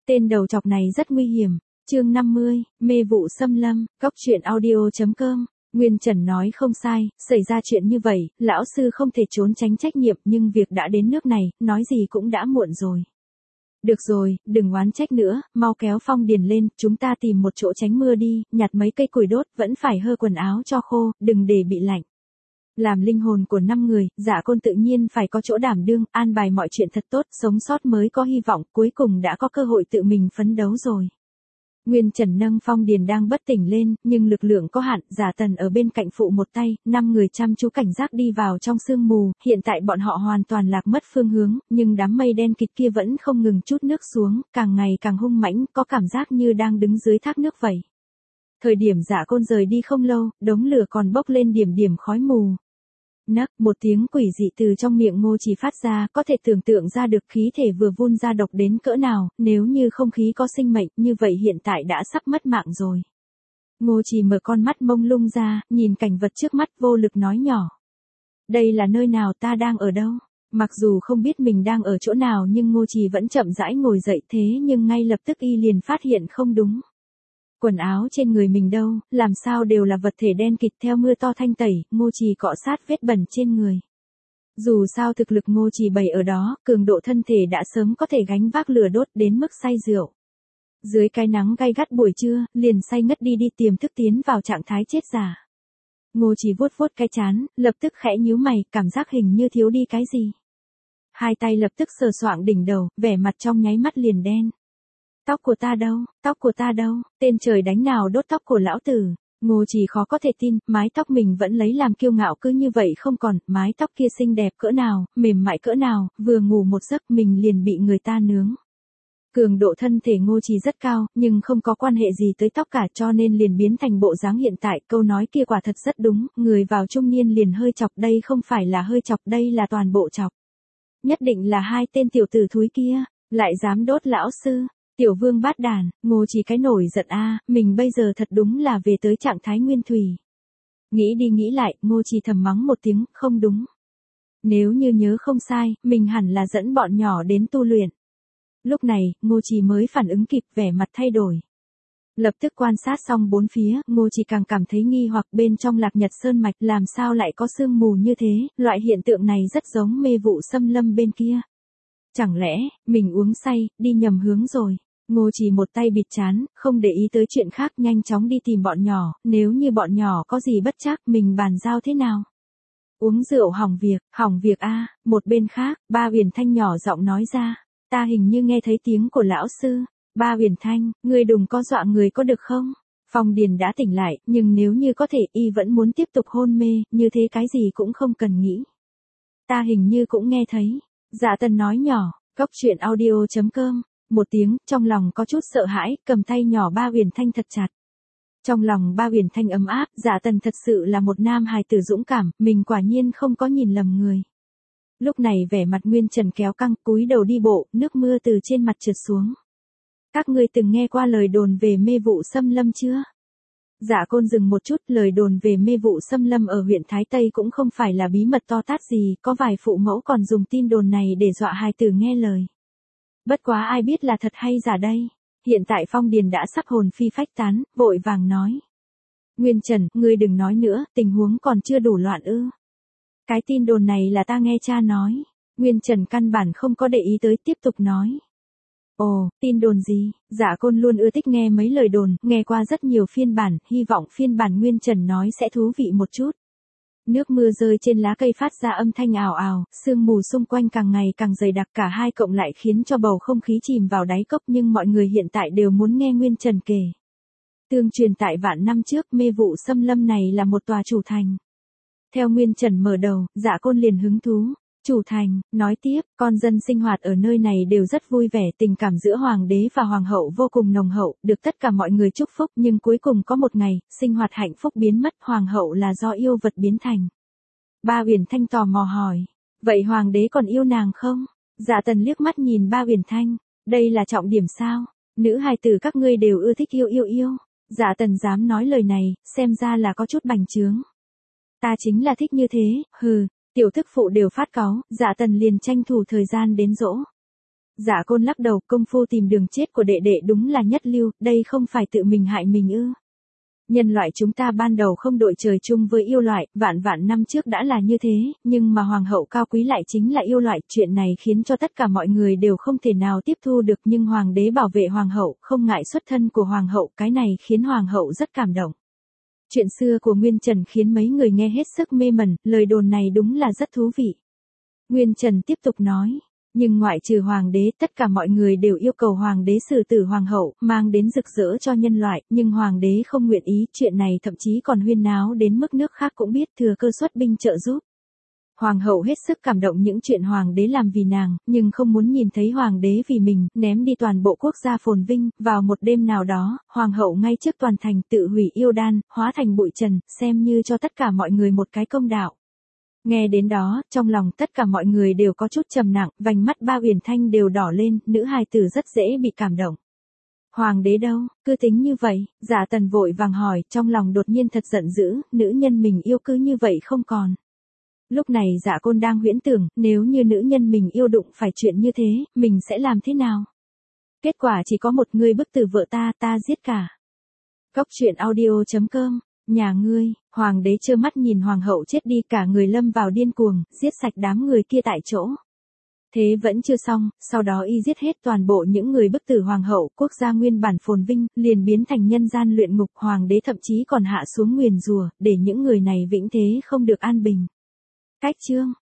Tên đầu chọc này rất nguy hiểm. Chương 50, mê vụ xâm lâm, cóc truyện audio.com. Nguyên Trần nói không sai, xảy ra chuyện như vậy, lão sư không thể trốn tránh trách nhiệm, nhưng việc đã đến nước này, nói gì cũng đã muộn rồi. Được rồi, đừng oán trách nữa, mau kéo Phong Điền lên, chúng ta tìm một chỗ tránh mưa đi, nhặt mấy cây củi đốt, vẫn phải hơ quần áo cho khô, đừng để bị lạnh. Làm linh hồn của 5 người, Dạ Côn tự nhiên phải có chỗ đảm đương, an bài mọi chuyện thật tốt, sống sót mới có hy vọng, cuối cùng đã có cơ hội tự mình phấn đấu rồi. Nguyên Trần nâng Phong Điền đang bất tỉnh lên, nhưng lực lượng có hạn, Giả Tần ở bên cạnh phụ một tay, 5 người chăm chú cảnh giác đi vào trong sương mù, hiện tại bọn họ hoàn toàn lạc mất phương hướng, nhưng đám mây đen kịt kia vẫn không ngừng trút nước xuống, càng ngày càng hung mãnh, có cảm giác như đang đứng dưới thác nước vậy. Thời điểm Dạ Côn rời đi không lâu, đống lửa còn bốc lên điểm điểm khói mù. Nấc, một tiếng quỷ dị từ trong miệng Ngô Trì phát ra, có thể tưởng tượng ra được khí thể vừa vun ra độc đến cỡ nào, nếu như không khí có sinh mệnh, như vậy hiện tại đã sắp mất mạng rồi. Ngô Trì mở con mắt mông lung ra, nhìn cảnh vật trước mắt vô lực nói nhỏ. Đây là nơi nào, ta đang ở đâu? Mặc dù không biết mình đang ở chỗ nào nhưng Ngô Trì vẫn chậm rãi ngồi dậy, thế nhưng ngay lập tức y liền phát hiện không đúng. Quần áo trên người mình đâu, làm sao đều là vật thể đen kịt theo mưa to thanh tẩy, Ngô Trì cọ sát vết bẩn trên người. Dù sao thực lực Ngô Trì bày ở đó, cường độ thân thể đã sớm có thể gánh vác lửa đốt đến mức say rượu. Dưới cái nắng gay gắt buổi trưa, liền say ngất đi tiềm thức tiến vào trạng thái chết giả. Ngô Trì vuốt vuốt cái trán, lập tức khẽ nhíu mày, cảm giác hình như thiếu đi cái gì. Hai tay lập tức sờ soạng đỉnh đầu, vẻ mặt trong nháy mắt liền đen. Tóc của ta đâu, tóc của ta đâu, tên trời đánh nào đốt tóc của lão tử. Ngô Trì khó có thể tin, mái tóc mình vẫn lấy làm kiêu ngạo cứ như vậy không còn, mái tóc kia xinh đẹp cỡ nào, mềm mại cỡ nào, vừa ngủ một giấc mình liền bị người ta nướng. Cường độ thân thể Ngô Trì rất cao, nhưng không có quan hệ gì tới tóc cả cho nên liền biến thành bộ dáng hiện tại, câu nói kia quả thật rất đúng, người vào trung niên liền hơi chọc, đây không phải là hơi chọc, đây là toàn bộ chọc. Nhất định là hai tên tiểu tử thúi kia, lại dám đốt lão sư. Tiểu Vương bát đàn, Ngô Trì cái nổi giận a, mình bây giờ thật đúng là về tới trạng thái nguyên thủy. Nghĩ đi nghĩ lại, Ngô Trì thầm mắng một tiếng, không đúng. Nếu như nhớ không sai, mình hẳn là dẫn bọn nhỏ đến tu luyện. Lúc này, Ngô Trì mới phản ứng kịp, vẻ mặt thay đổi. Lập tức quan sát xong bốn phía, Ngô Trì càng cảm thấy nghi hoặc bên trong Lạc Nhật Sơn mạch làm sao lại có sương mù như thế, loại hiện tượng này rất giống mê vụ xâm lâm bên kia. Chẳng lẽ, mình uống say, đi nhầm hướng rồi. Ngô Trì một tay bịt trán, không để ý tới chuyện khác, nhanh chóng đi tìm bọn nhỏ, nếu như bọn nhỏ có gì bất trắc mình bàn giao thế nào. Uống rượu hỏng việc a. Một bên khác, Ba Huyền Thanh nhỏ giọng nói ra, ta hình như nghe thấy tiếng của lão sư. Ba Huyền Thanh, ngươi đừng có dọa người có được không? Phong Điền đã tỉnh lại, nhưng nếu như có thể y vẫn muốn tiếp tục hôn mê, như thế cái gì cũng không cần nghĩ. Ta hình như cũng nghe thấy. Dạ Tần nói nhỏ, cóc truyện audio.com. Một tiếng, trong lòng có chút sợ hãi, cầm tay nhỏ Ba Huyền Thanh thật chặt. Trong lòng Ba Huyền Thanh ấm áp, Dạ Tần thật sự là một nam hài tử dũng cảm, mình quả nhiên không có nhìn lầm người. Lúc này vẻ mặt Nguyên Trần kéo căng, cúi đầu đi bộ, nước mưa từ trên mặt trượt xuống. Các ngươi từng nghe qua lời đồn về mê vụ xâm lâm chưa? Dạ Côn dừng một chút, lời đồn về mê vụ xâm lâm ở huyện Thái Tây cũng không phải là bí mật to tát gì, có vài phụ mẫu còn dùng tin đồn này để dọa hài tử nghe lời. Bất quá ai biết là thật hay giả đây. Hiện tại Phong Điền đã sắp hồn phi phách tán, vội vàng nói. Nguyên Trần, ngươi đừng nói nữa, tình huống còn chưa đủ loạn ư. Cái tin đồn này là ta nghe cha nói. Nguyên Trần căn bản không có để ý tới, tiếp tục nói. Ồ, tin đồn gì? Dạ Côn luôn ưa thích nghe mấy lời đồn, nghe qua rất nhiều phiên bản, hy vọng phiên bản Nguyên Trần nói sẽ thú vị một chút. Nước mưa rơi trên lá cây phát ra âm thanh ào ào, sương mù xung quanh càng ngày càng dày đặc, cả hai cộng lại khiến cho bầu không khí chìm vào đáy cốc, nhưng mọi người hiện tại đều muốn nghe Nguyên Trần kể. Tương truyền tại vạn năm trước, mê vụ xâm lâm này là một tòa chủ thành. Theo Nguyên Trần mở đầu, Dạ Côn liền hứng thú. Chủ thành, nói tiếp, con dân sinh hoạt ở nơi này đều rất vui vẻ, tình cảm giữa hoàng đế và hoàng hậu vô cùng nồng hậu, được tất cả mọi người chúc phúc, nhưng cuối cùng có một ngày, sinh hoạt hạnh phúc biến mất, hoàng hậu là do yêu vật biến thành. Ba Huyền Thanh tò mò hỏi, vậy hoàng đế còn yêu nàng không? Dạ Tần liếc mắt nhìn Ba Huyền Thanh, đây là trọng điểm sao? Nữ hài tử các ngươi đều ưa thích yêu. Dạ Tần dám nói lời này, xem ra là có chút bành trướng. Ta chính là thích như thế, hừ. Tiểu thức phụ đều phát cáu, Dạ Tần liền tranh thủ thời gian đến dỗ. Dạ Côn lắc đầu, công phu tìm đường chết của đệ đệ đúng là nhất lưu, đây không phải tự mình hại mình ư? Nhân loại chúng ta ban đầu không đội trời chung với yêu loại, vạn vạn năm trước đã là như thế, nhưng mà hoàng hậu cao quý lại chính là yêu loại, chuyện này khiến cho tất cả mọi người đều không thể nào tiếp thu được, nhưng hoàng đế bảo vệ hoàng hậu, không ngại xuất thân của hoàng hậu, cái này khiến hoàng hậu rất cảm động. Chuyện xưa của Nguyên Trần khiến mấy người nghe hết sức mê mẩn, lời đồn này đúng là rất thú vị. Nguyên Trần tiếp tục nói. Nhưng ngoại trừ hoàng đế, tất cả mọi người đều yêu cầu hoàng đế xử tử hoàng hậu, mang đến rực rỡ cho nhân loại, nhưng hoàng đế không nguyện ý, chuyện này thậm chí còn huyên náo đến mức nước khác cũng biết, thừa cơ xuất binh trợ giúp. Hoàng hậu hết sức cảm động những chuyện hoàng đế làm vì nàng, nhưng không muốn nhìn thấy hoàng đế vì mình, ném đi toàn bộ quốc gia phồn vinh, vào một đêm nào đó, hoàng hậu ngay trước toàn thành tự hủy yêu đan, hóa thành bụi trần, xem như cho tất cả mọi người một cái công đạo. Nghe đến đó, trong lòng tất cả mọi người đều có chút trầm nặng, vành mắt Ba Uyển Thanh đều đỏ lên, nữ hài tử rất dễ bị cảm động. Hoàng đế đâu, cứ tính như vậy, Dạ Tần vội vàng hỏi, trong lòng đột nhiên thật giận dữ, nữ nhân mình yêu cứ như vậy không còn. Lúc này Dạ Côn đang huyễn tưởng, nếu như nữ nhân mình yêu đụng phải chuyện như thế, mình sẽ làm thế nào? Kết quả chỉ có một người bức tử vợ ta giết cả. Cóc truyện audio.com. Nhà ngươi, hoàng đế trơ mắt nhìn hoàng hậu chết đi, cả người lâm vào điên cuồng, giết sạch đám người kia tại chỗ. Thế vẫn chưa xong, sau đó y giết hết toàn bộ những người bức tử hoàng hậu, quốc gia nguyên bản phồn vinh, liền biến thành nhân gian luyện ngục, hoàng đế thậm chí còn hạ xuống nguyền rủa, để những người này vĩnh thế không được an bình. Cách chương